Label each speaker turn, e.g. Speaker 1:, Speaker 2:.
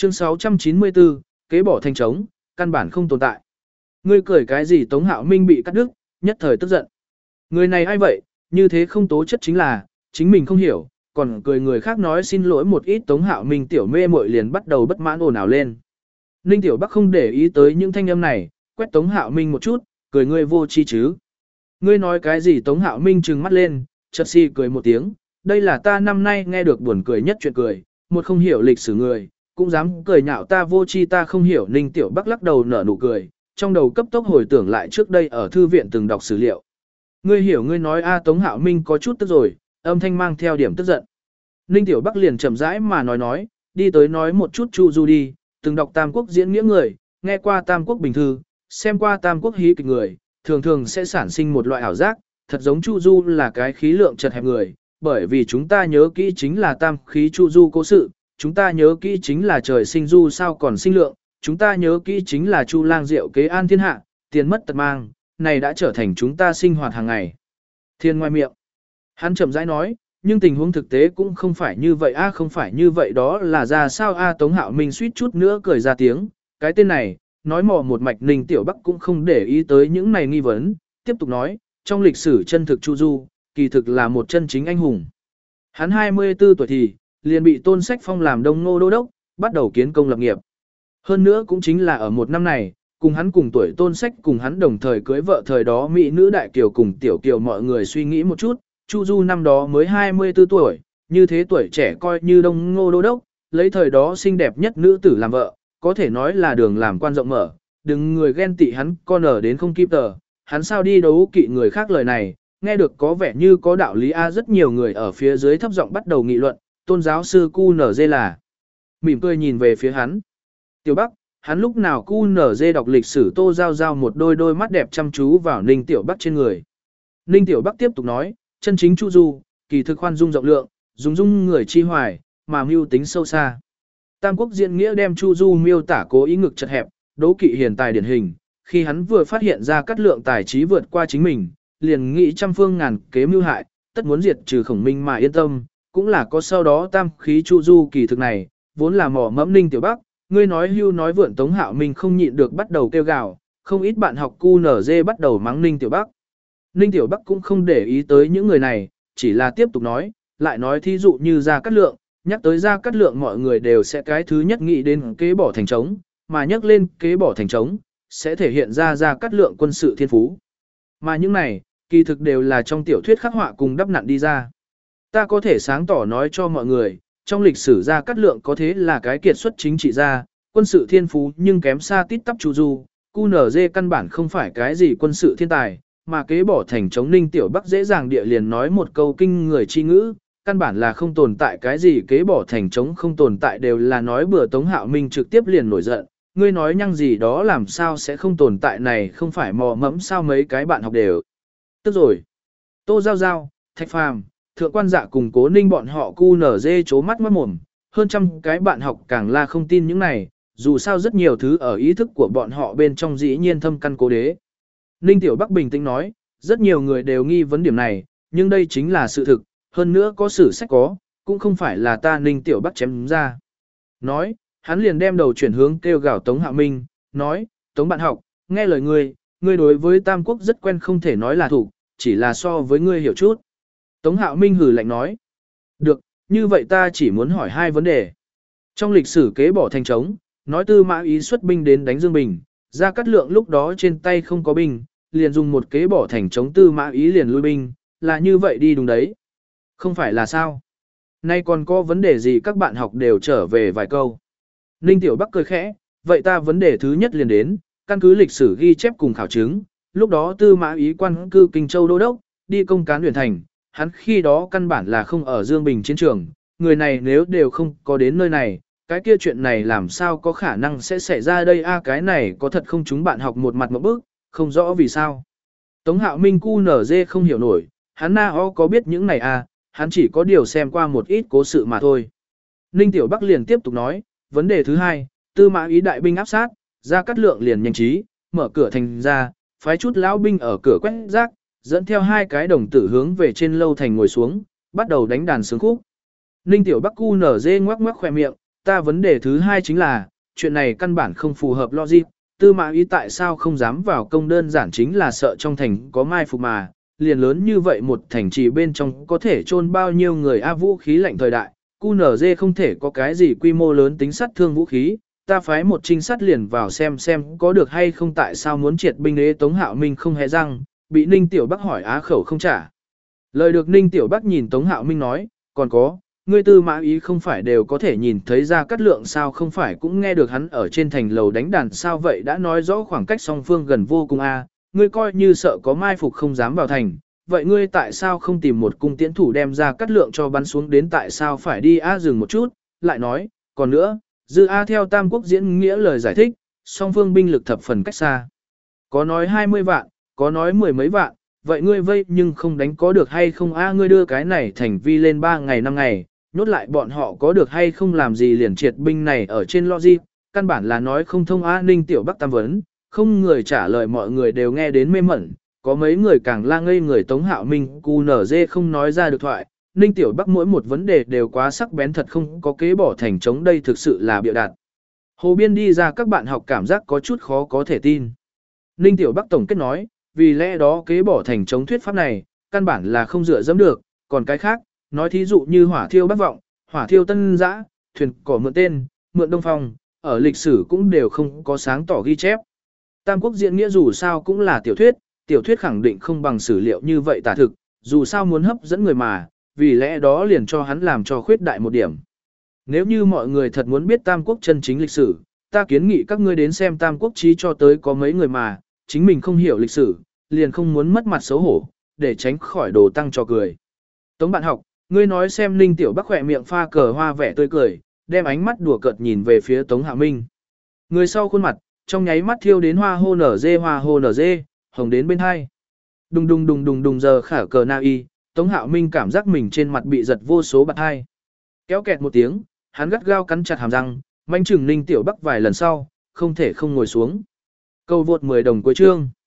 Speaker 1: Chương 694, kế bỏ thành trống, căn bản không tồn tại. Ngươi cười cái gì? Tống Hạo Minh bị cắt đứt, nhất thời tức giận. Người này ai vậy, như thế không tố chất chính là, chính mình không hiểu, còn cười người khác nói xin lỗi một ít. Tống Hạo Minh tiểu mê muội liền bắt đầu bất mãn ồn ào lên. Ninh Tiểu Bắc không để ý tới những thanh âm này, quét Tống Hạo Minh một chút, cười ngươi vô chi chứ. Ngươi nói cái gì? Tống Hạo Minh trừng mắt lên, chợt si cười một tiếng, đây là ta năm nay nghe được buồn cười nhất chuyện cười, một không hiểu lịch sử người, cũng dám cười nhạo ta vô chi ta không hiểu. Ninh Tiểu Bắc lắc đầu nở nụ cười, trong đầu cấp tốc hồi tưởng lại trước đây ở thư viện từng đọc sử liệu. Ngươi hiểu ngươi nói a? Tống Hạo Minh có chút tức rồi, âm thanh mang theo điểm tức giận. Ninh Tiểu Bắc liền chậm rãi mà nói, đi tới nói một chút Chu Du đi, từng đọc Tam Quốc diễn nghĩa người, nghe qua Tam Quốc bình thư, xem qua Tam Quốc hí kịch người, thường thường sẽ sản sinh một loại ảo giác, thật giống Chu Du là cái khí lượng chật hẹp người, bởi vì chúng ta nhớ kỹ chính là tam khí Chu Du cố sự, chúng ta nhớ kỹ chính là trời sinh du sao còn sinh lượng, chúng ta nhớ kỹ chính là Chu Lang diệu kế an thiên hạ, tiền mất tật mang, này đã trở thành chúng ta sinh hoạt hàng ngày. Thiên ngoài miệng, hắn chậm rãi nói, nhưng tình huống thực tế cũng không phải như vậy a, không phải như vậy đó là ra sao a? Tống Hạo Minh suýt chút nữa cười ra tiếng, cái tên này, nói mò một mạch. Ninh Tiểu Bắc cũng không để ý tới những này nghi vấn, tiếp tục nói, trong lịch sử chân thực Chu Du, kỳ thực là một chân chính anh hùng. Hắn 24 tuổi thì, liền bị Tôn Sách phong làm Đông Ngô Đô Đốc, bắt đầu kiến công lập nghiệp. Hơn nữa cũng chính là ở một năm này, cùng hắn cùng tuổi Tôn Sách cùng hắn đồng thời cưới vợ thời đó mỹ nữ Đại Kiều cùng Tiểu Kiều. Mọi người suy nghĩ một chút, Chu Du năm đó mới 24 tuổi, như thế tuổi trẻ coi như Đông Ngô Đô Đốc, lấy thời đó xinh đẹp nhất nữ tử làm vợ, có thể nói là đường làm quan rộng mở, đừng người ghen tị hắn con ở đến không kịp tờ, hắn sao đi đấu kỵ người khác. Lời này, nghe được có vẻ như có đạo lý a. Rất nhiều người ở phía dưới thấp giọng bắt đầu nghị luận, Tôn giáo sư QNZ là mỉm cười nhìn về phía hắn. Tiểu Bắc, hắn lúc nào QNZ đọc lịch sử. Tô Giao Giao một đôi mắt đẹp chăm chú vào Ninh Tiểu Bắc trên người. Ninh Tiểu Bắc tiếp tục nói, chân chính Chu Du, kỳ thực khoan dung rộng lượng, dung người chi hoài, mà mưu tính sâu xa. Tam Quốc diễn nghĩa đem Chu Du miêu tả cố ý ngực chật hẹp, đố kỵ hiền tài điển hình, khi hắn vừa phát hiện ra Cát Lượng tài trí vượt qua chính mình, liền nghĩ trăm phương ngàn kế mưu hại, tất muốn diệt trừ Khổng Minh mà yên tâm, cũng là có sau đó tam khí Chu Du. Kỳ thực này, vốn là mỏ mẫm. Ninh Tiểu Bắc, ngươi nói hưu nói vượn. Tống Hạo Minh không nhịn được bắt đầu kêu gào, không ít bạn học QNZ bắt đầu mắng Ninh Tiểu Bắc. Ninh Tiểu Bắc cũng không để ý tới những người này, chỉ là tiếp tục nói, lại nói thí dụ như Gia Cát Lượng, nhắc tới Gia Cát Lượng mọi người đều sẽ cái thứ nhất nghĩ đến kế bỏ thành trống, mà nhắc lên kế bỏ thành trống, sẽ thể hiện ra Gia Cát Lượng quân sự thiên phú. Mà những này, kỳ thực đều là trong tiểu thuyết khắc họa cùng đắp nặn đi ra. Ta có thể sáng tỏ nói cho mọi người, trong lịch sử Gia Cát Lượng có thế là cái kiệt xuất chính trị gia, quân sự thiên phú nhưng kém xa tít tắp Chu Du, QNZ căn bản không phải cái gì quân sự thiên tài, mà kế bỏ thành trống. Ninh Tiểu Bắc dễ dàng địa liền nói một câu kinh người chi ngữ, căn bản là không tồn tại cái gì kế bỏ thành trống, không tồn tại đều là nói bừa. Tống Hạo Minh trực tiếp liền nổi giận, ngươi nói nhăng gì đó, làm sao sẽ không tồn tại, này không phải mò mẫm sao? Mấy cái bạn học đều tức rồi. Tô Giao Giao, Thạch Phàm, Thượng Quan Dạ cùng Cố Ninh bọn họ QNZ chố mắt mất mồm, hơn trăm cái bạn học càng là không tin những này, dù sao rất nhiều thứ ở ý thức của bọn họ bên trong dĩ nhiên thâm căn cố đế. Ninh Tiểu Bắc bình tĩnh nói, rất nhiều người đều nghi vấn điểm này, nhưng đây chính là sự thực, hơn nữa có sử sách có, cũng không phải là ta Ninh Tiểu Bắc chém ra. Nói, hắn liền đem đầu chuyển hướng kêu gào Tống Hạo Minh, nói, Tống bạn học, nghe lời ngươi đối với Tam Quốc rất quen, không thể nói là thủ, chỉ là so với ngươi hiểu chút. Tống Hạo Minh hừ lạnh nói, được, như vậy ta chỉ muốn hỏi hai vấn đề. Trong lịch sử kế bỏ thành trống, nói Tư Mã Ý xuất binh đến đánh Dương Bình, Gia Cát Lượng lúc đó trên tay không có binh, liền dùng một kế bỏ thành trống, Tư Mã Ý liền lui binh, là như vậy đi đúng đấy. Không phải là sao? Nay còn có vấn đề gì? Các bạn học đều trở về vài câu. Ninh Tiểu Bắc cười khẽ, vậy ta vấn đề thứ nhất liền đến, căn cứ lịch sử ghi chép cùng khảo chứng, lúc đó Tư Mã Ý quan cư Kinh Châu Đô Đốc, đi công cán Huyền Thành, hắn khi đó căn bản là không ở Dương Bình chiến trường, người này nếu đều không có đến nơi này, cái kia chuyện này làm sao có khả năng sẽ xảy ra đây a? Cái này có thật không? Chúng bạn học một mặt một bức, không rõ vì sao. Tống Hạo Minh QNZ không hiểu nổi, hắn có biết những này a? Hắn chỉ có điều xem qua một ít cố sự mà thôi. Ninh Tiểu Bắc liền tiếp tục nói, vấn đề thứ hai, Tư Mã Ý đại binh áp sát, Gia Cát Lượng liền nhanh trí, mở cửa thành ra, phái chút lão binh ở cửa quét rác, dẫn theo hai cái đồng tử hướng về trên lâu thành ngồi xuống, bắt đầu đánh đàn sướng khúc. Ninh Tiểu Bắc QNZ ngoắc ngoắc khỏe miệng, ta vấn đề thứ hai chính là, chuyện này căn bản không phù hợp logic, Tư Mã Ý tại sao không dám vào công đơn giản chính là sợ trong thành có mai phục mà, liền lớn như vậy một thành trì bên trong có thể chôn bao nhiêu người vũ khí lạnh thời đại, QNZ không thể có cái gì quy mô lớn tính sát thương vũ khí, ta phái một trinh sát liền vào xem có được hay không tại sao muốn triệt binh đế Tống Hạo Minh không hề răng, bị Ninh Tiểu Bắc hỏi á khẩu không trả. Lời được Ninh Tiểu Bắc nhìn Tống Hạo Minh nói, còn có, ngươi Tư Mã Ý không phải đều có thể nhìn thấy ra cát lượng sao không phải cũng nghe được hắn ở trên thành lầu đánh đàn sao vậy đã nói rõ khoảng cách song phương gần vô cùng ngươi coi như sợ có mai phục không dám vào thành, vậy ngươi tại sao không tìm một cung tiễn thủ đem ra cát lượng cho bắn xuống đến tại sao phải đi dừng một chút, lại nói, còn nữa, dư theo Tam Quốc diễn nghĩa lời giải thích, song phương binh lực thập phần cách xa. Có nói 20 vạn, có nói mười mấy vạn, vậy ngươi vây nhưng không đánh có được hay không ngươi đưa cái này thành vi lên 3 ngày 5 ngày, nhốt lại bọn họ có được hay không làm gì liền triệt binh này ở trên logic, căn bản là nói không thông Ninh Tiểu Bắc tam vấn, không người trả lời mọi người đều nghe đến mê mẩn, có mấy người càng la ngây người Tống Hạo Minh QNZ không nói ra được thoại, Ninh Tiểu Bắc mỗi một vấn đề đều quá sắc bén thật không có kế bỏ thành chống đây thực sự là bịa đặt. Hồ Biên đi ra các bạn học cảm giác có chút khó có thể tin. Ninh Tiểu Bắc tổng kết nói, vì lẽ đó kế bỏ thành chống thuyết pháp này, căn bản là không dựa dẫm được, còn cái khác, nói thí dụ như hỏa thiêu Bắc Vọng, hỏa thiêu Tân Giã, thuyền cỏ mượn tên, mượn Đông Phong, ở lịch sử cũng đều không có sáng tỏ ghi chép. Tam Quốc diễn nghĩa dù sao cũng là tiểu thuyết khẳng định không bằng sử liệu như vậy tả thực, dù sao muốn hấp dẫn người mà, vì lẽ đó liền cho hắn làm cho khuyết đại một điểm. Nếu như mọi người thật muốn biết Tam Quốc chân chính lịch sử, ta kiến nghị các ngươi đến xem Tam Quốc chí cho tới có mấy người mà, chính mình không hiểu lịch sử, liền không muốn mất mặt xấu hổ, để tránh khỏi đồ tăng cho cười. Tống bạn học, ngươi nói xem Ninh Tiểu Bắc khỏe miệng pha cờ hoa vẻ tươi cười, đem ánh mắt đùa cợt nhìn về phía Tống Hạo Minh. Người sau khuôn mặt, trong nháy mắt thiêu đến hoa hô nở dê, hồng đến bên hai. Đùng đùng đùng đùng đùng giờ khả cờ na y, Tống Hạo Minh cảm giác mình trên mặt bị giật vô số bạt hai. Kéo kẹt một tiếng, hắn gắt gao cắn chặt hàm răng, manh chừng Ninh Tiểu Bắc vài lần sau, không thể không ngồi xuống. Câu vượt 10 đồng cuối chương.